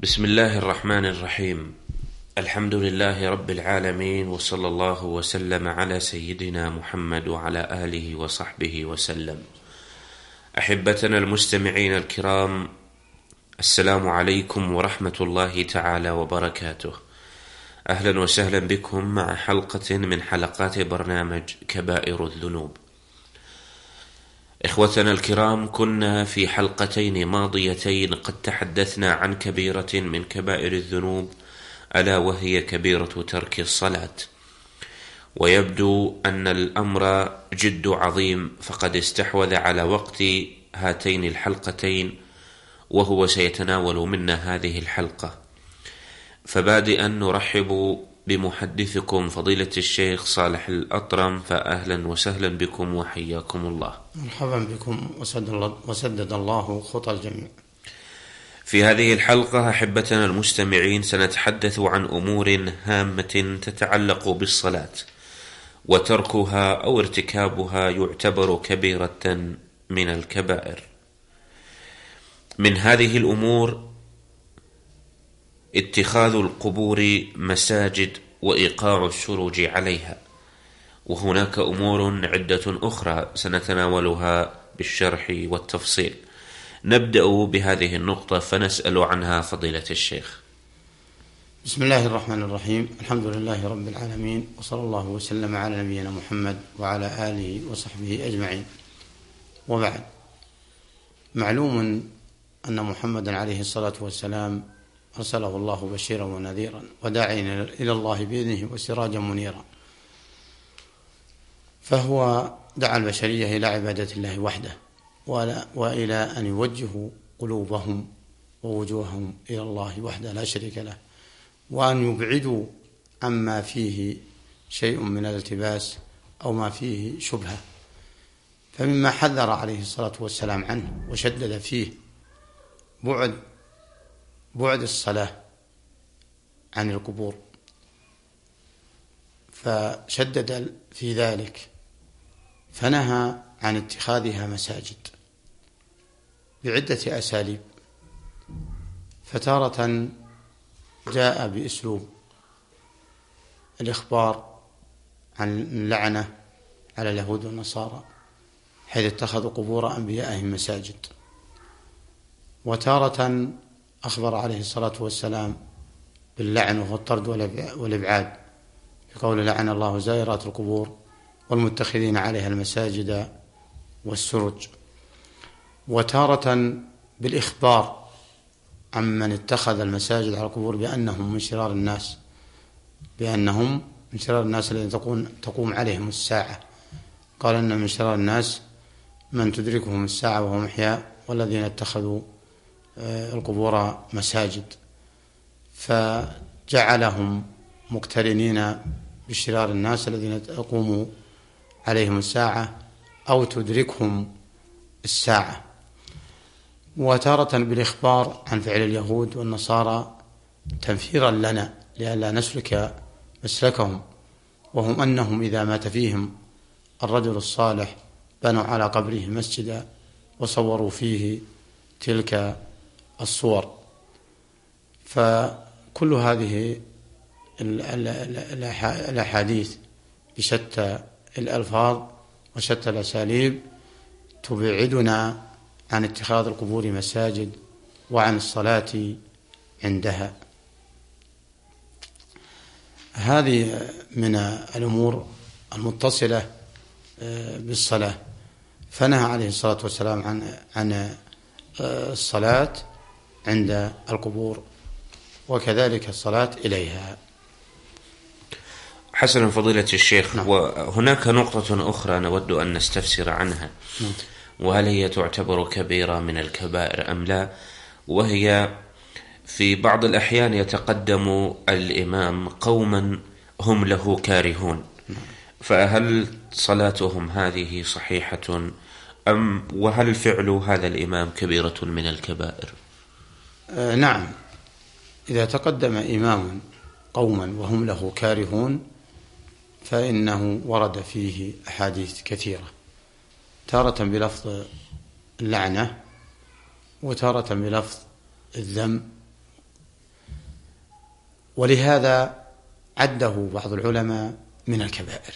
بسم الله الرحمن الرحيم. الحمد لله رب العالمين، وصلى الله وسلم على سيدنا محمد وعلى آله وصحبه وسلم. أحبتنا المستمعين الكرام، السلام عليكم ورحمة الله تعالى وبركاته. أهلا وسهلا بكم مع حلقة من حلقات برنامج كبائر الذنوب. إخوتنا الكرام، كنا في حلقتين ماضيتين قد تحدثنا عن كبيرة من كبائر الذنوب، ألا وهي كبيرة ترك الصلاة. ويبدو أن الأمر جد عظيم، فقد استحوذ على وقت هاتين الحلقتين، وهو سيتناول منا هذه الحلقة. فبادئا نرحب بمحدثكم فضيلة الشيخ صالح الأطرم، فأهلا وسهلا بكم وحياكم الله. مرحبا بكم وسدد الله خطى الجميع. في هذه الحلقة أحبتنا المستمعين سنتحدث عن أمور هامة تتعلق بالصلاة، وتركها أو ارتكابها يعتبر كبيرة من الكبائر. من هذه الأمور اتخاذ القبور مساجد وإيقاع السروج عليها، وهناك أمور عدة أخرى سنتناولها بالشرح والتفصيل. نبدأ بهذه النقطة فنسأل عنها فضيلة الشيخ. بسم الله الرحمن الرحيم. الحمد لله رب العالمين، وصلى الله وسلم على نبينا محمد وعلى آله وصحبه أجمعين، وبعد. معلوم أن محمدا عليه الصلاة والسلام أرسله الله بشيرا ونذيرا وداعيا إلى الله بإذنه وسراجا منيرا، فهو دعا البشرية إلى عبادة الله وحده، وإلى أن يوجهوا قلوبهم ووجوههم إلى الله وحده لا شريك له، وأن يبعدوا عما فيه شيء من الالتباس أو ما فيه شبهة. فمما حذر عليه الصلاة والسلام عنه وشدد فيه بعد الصلاة عن القبور، فشدد في ذلك، فنهى عن اتخاذها مساجد بعدة أساليب. فتارة جاء بأسلوب الإخبار عن اللعنة على اليهود والنصارى، حيث اتخذوا قبور أنبيائهم مساجد. وتارة أخبر عليه الصلاة والسلام باللعن وهو الطرد والإبعاد، بقول لعن الله زائرات القبور والمتخذين عليها المساجد والسرج. وتارة بالإخبار عمن اتخذ المساجد على القبور بأنهم من شرار الناس الذين تقوم عليهم الساعة. قال أن من شرار الناس من تدركهم الساعة وهم أحياء، والذين اتخذوا القبور مساجد، فجعلهم مقترنين بشرار الناس الذين تقوم عليهم الساعة أو تدركهم الساعة. وتارة بالإخبار عن فعل اليهود والنصارى تنفيرا لنا لئلا نسلك مسلكهم، وهم أنهم إذا مات فيهم الرجل الصالح بنوا على قبره مسجدا وصوروا فيه تلك الصور. فكل هذه الأحاديث بشتى الألفاظ وشتى الأساليب تبعدنا عن اتخاذ القبور مساجد وعن الصلاة عندها. هذه من الأمور المتصلة بالصلاة. فنهى عليه الصلاة والسلام عن الصلاة عند القبور، وكذلك الصلاة إليها. حسنا فضيلة الشيخ. نعم. وهناك نقطة أخرى نود أن نستفسر عنها. نعم. وهل هي تعتبر كبيرة من الكبائر أم لا؟ وهي في بعض الأحيان يتقدم الإمام قوما هم له كارهون، فهل صلاتهم هذه صحيحة وهل فعل هذا الإمام كبيرة من الكبائر؟ نعم، إذا تقدم إمام قوما وهم له كارهون فإنه ورد فيه أحاديث كثيرة، تارة بلفظ اللعنة وتارة بلفظ الذم ولهذا عده بعض العلماء من الكبائر،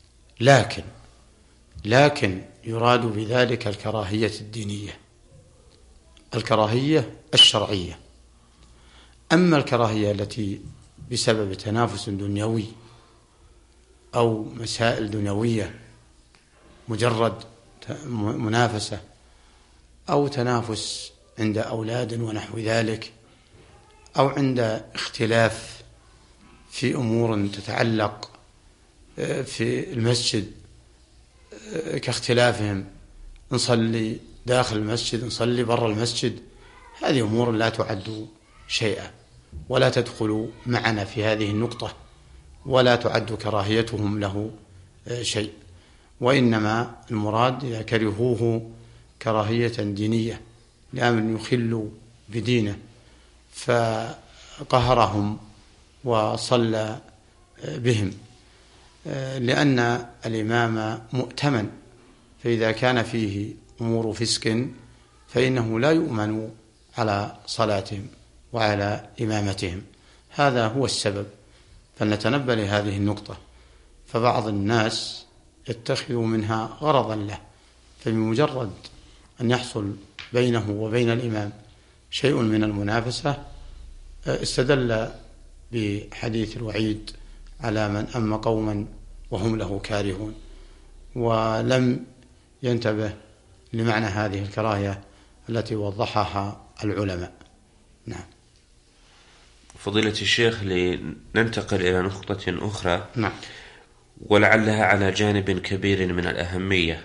لكن يراد بذلك الكراهية الدينية، الكراهية الشرعية. أما الكراهية التي بسبب تنافس دنيوي أو مسائل دنيوية، مجرد منافسة أو تنافس عند أولاد ونحو ذلك، أو عند اختلاف في أمور تتعلق في المسجد كاختلافهم، نصلي داخل المسجد نصلي برا المسجد، هذه أمور لا تعد شيئا ولا تدخل معنا في هذه النقطة، ولا تعد كراهيتهم له شيء، وإنما المراد إذا كرهوه كراهية دينية لأمن يخل بدينه فقهرهم وصلى بهم، لأن الإمام مؤتمن، فإذا كان فيه أمور فسق فإنه لا يؤمن على صلاتهم وعلى إمامتهم. هذا هو السبب، فلنتنبه لهذه النقطة. فبعض الناس يتخذ منها غرضا له، فبمجرد أن يحصل بينه وبين الإمام شيء من المنافسة استدل بحديث الوعيد على من أم قوما وهم له كارهون، ولم ينتبه لمعنى هذه الكراهية التي وضحها العلماء. نعم. فضيلة الشيخ، لننتقل إلى نقطة أخرى، نعم، ولعلها على جانب كبير من الأهمية.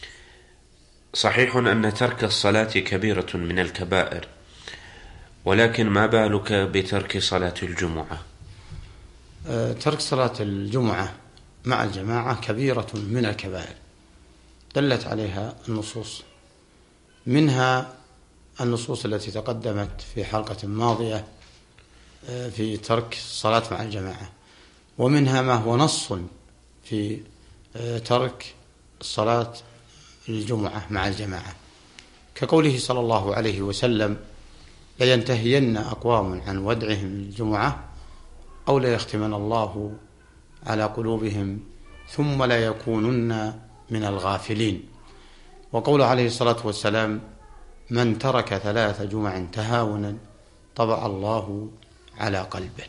صحيح أن ترك الصلاة كبيرة من الكبائر، ولكن ما بالك بترك صلاة الجمعة؟ ترك صلاة الجمعة مع الجماعة كبيرة من الكبائر، دلت عليها النصوص، منها النصوص التي تقدمت في حلقة ماضية في ترك الصلاة مع الجماعة، ومنها ما هو نص في ترك الصلاة الجمعة مع الجماعة، كقوله صلى الله عليه وسلم: لينتهين أقوام عن ودعهم الجمعة أو ليختمن الله على قلوبهم ثم لا يكونن من الغافلين. وقول عليه الصلاة والسلام: من ترك 3 جمع تهاونا طبع الله على قلبه.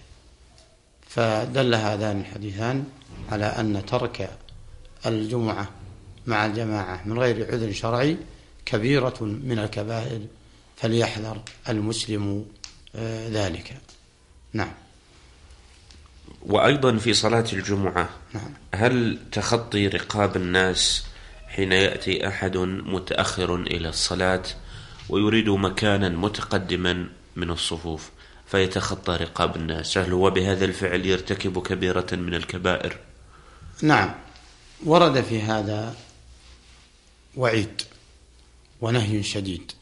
فدل هذان الحديثان على أن ترك الجمعة مع الجماعة من غير عذر شرعي كبيرة من الكبائر، فليحذر المسلم ذلك. نعم. وأيضا في صلاة الجمعة، نعم، هل تخطي رقاب الناس حين يأتي أحد متأخر إلى الصلاة ويريد مكانا متقدما من الصفوف فيتخطى رقاب الناس، هل هو بهذا الفعل يرتكب كبيرة من الكبائر؟ نعم، ورد في هذا وعيد ونهي شديد،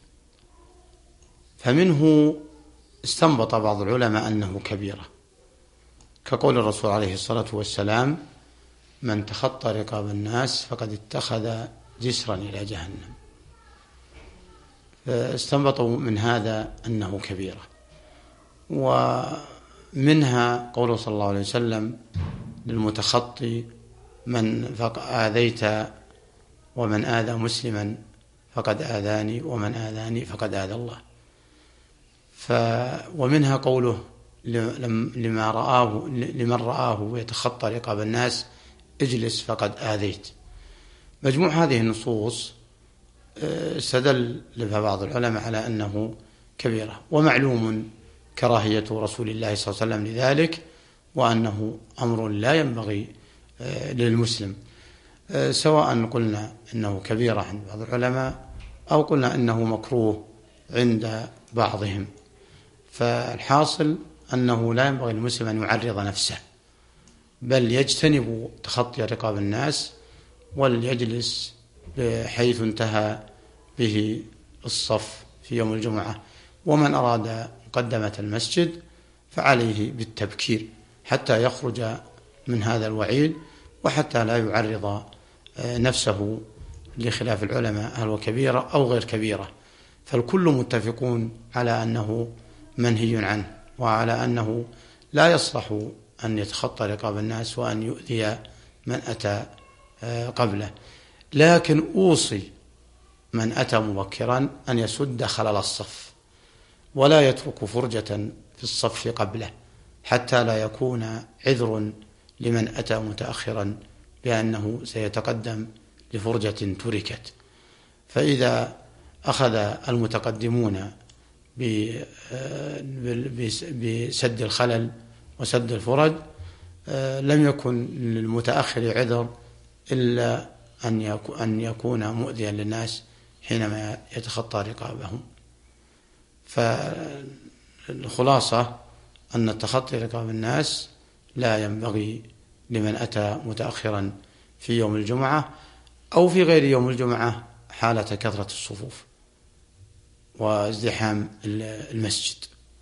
فمنه استنبط بعض العلماء أنه كبيرة، كقول الرسول عليه الصلاة والسلام: من تخطى رقاب الناس فقد اتخذ جسرا إلى جهنم. فاستنبطوا من هذا أنه كبيرة. ومنها قوله صلى الله عليه وسلم للمتخطي: من آذيت ومن آذى مسلما فقد آذاني ومن آذاني فقد آذى الله. ومنها قوله لمن رآه يتخطى رقاب الناس: اجلس فقد آذيت. مجموع هذه النصوص استدل لها بعض العلماء على أنه كبيرة، ومعلوم كراهية رسول الله صلى الله عليه وسلم لذلك، وأنه أمر لا ينبغي للمسلم، سواء قلنا أنه كبيرة عند بعض العلماء أو قلنا أنه مكروه عند بعضهم. فالحاصل أنه لا ينبغي للمسلم أن يعرض نفسه، بل يجتنب تخطي رقاب الناس وليجلس حيث انتهى به الصف في يوم الجمعة. ومن أراد مقدمة المسجد فعليه بالتبكير حتى يخرج من هذا الوعيد، وحتى لا يعرض نفسه لخلاف العلماء هل هو كبيرة أو غير كبيرة. فالكل متفقون على أنه منهي عنه، وعلى أنه لا يصلح أن يتخطى رقاب الناس وأن يؤذي من أتى قبله. لكن أوصي من أتى مبكرا أن يسد خلل الصف ولا يترك فرجة في الصف قبله، حتى لا يكون عذر لمن أتى متأخرا بأنه سيتقدم لفرجة تركت. فإذا أخذ المتقدمون بسد الخلل وسد الفرج لم يكن للمتأخر عذر إلا أن يكون مؤذيا للناس حينما يتخطى رقابهم. فالخلاصة أن التخطي رقاب الناس لا ينبغي لمن أتى متأخرا في يوم الجمعة أو في غير يوم الجمعة حالة كثرة الصفوف وازدحام المسجد.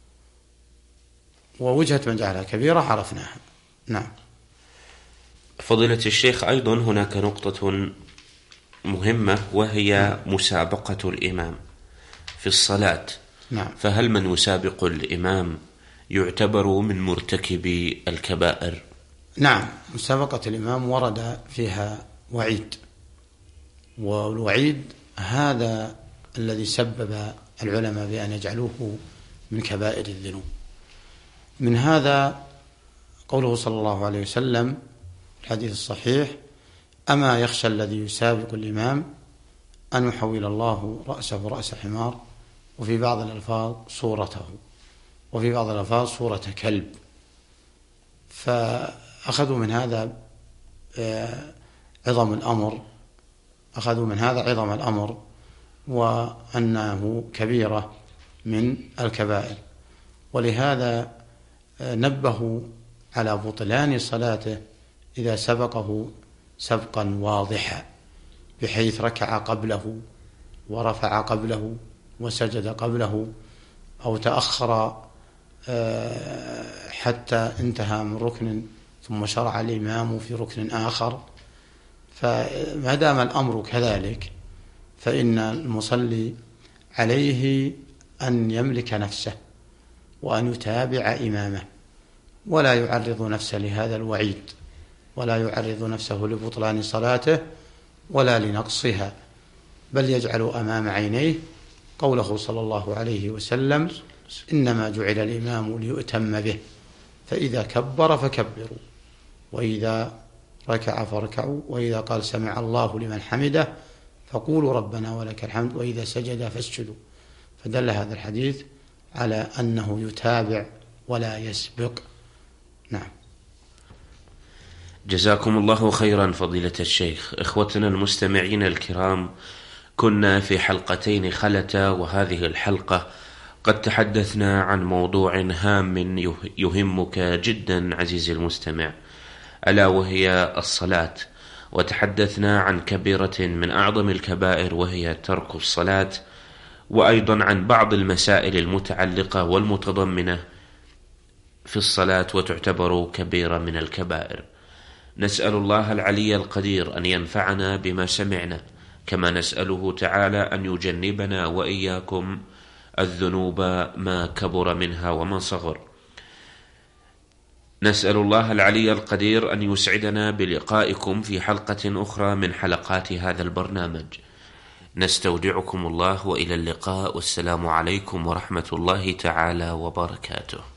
ووجهة من جعلها كبيرة عرفناها. نعم. فضيلة الشيخ، أيضا هناك نقطة مهمة وهي مسابقة الإمام في الصلاة. نعم. فهل من يسابق الإمام يعتبر من مرتكبي الكبائر؟ نعم، مسابقة الإمام ورد فيها وعيد، والوعيد هذا الذي سبب العلماء بأن يجعلوه من كبائر الذنوب. من هذا قوله صلى الله عليه وسلم الحديث الصحيح: أما يخشى الذي يسابق الإمام أن يحول الله رأسه رأس حمار، وفي بعض الألفاظ صورته، وفي بعض الألفاظ صورة كلب. فأخذوا من هذا عظم الأمر، أخذوا من هذا عظم الأمر وأنه كبيرة من الكبائر. ولهذا نبهوا على بطلان صلاته إذا سبقه سبقا واضحا، بحيث ركع قبله ورفع قبله وسجد قبله، أو تأخر حتى انتهى من ركن ثم شرع الإمام في ركن آخر. فما دام الأمر كذلك فإن المصلي عليه أن يملك نفسه وأن يتابع إمامه، ولا يعرض نفسه لهذا الوعيد، ولا يعرض نفسه لبطلان صلاته ولا لنقصها، بل يجعل أمام عينيه قوله صلى الله عليه وسلم: إنما جعل الإمام ليؤتم به، فإذا كبر فكبروا، وإذا ركع فاركعوا، وإذا قال سمع الله لمن حمده فقولوا ربنا ولك الحمد، وإذا سجد فاسجدوا. فدل هذا الحديث على أنه يتابع ولا يسبق. نعم. جزاكم الله خيرا فضيلة الشيخ. إخوتنا المستمعين الكرام، كنا في حلقتين خلتا، وهذه الحلقة قد تحدثنا عن موضوع هام يهمك جدا عزيزي المستمع، ألا وهي الصلاة، وتحدثنا عن كبيرة من أعظم الكبائر وهي ترك الصلاة، وأيضا عن بعض المسائل المتعلقة والمتضمنة في الصلاة وتعتبر كبيرة من الكبائر. نسأل الله العلي القدير أن ينفعنا بما سمعنا، كما نسأله تعالى أن يجنبنا وإياكم الذنوب ما كبر منها وما صغر. نسأل الله العلي القدير أن يسعدنا بلقائكم في حلقة أخرى من حلقات هذا البرنامج. نستودعكم الله، وإلى اللقاء، والسلام عليكم ورحمة الله تعالى وبركاته.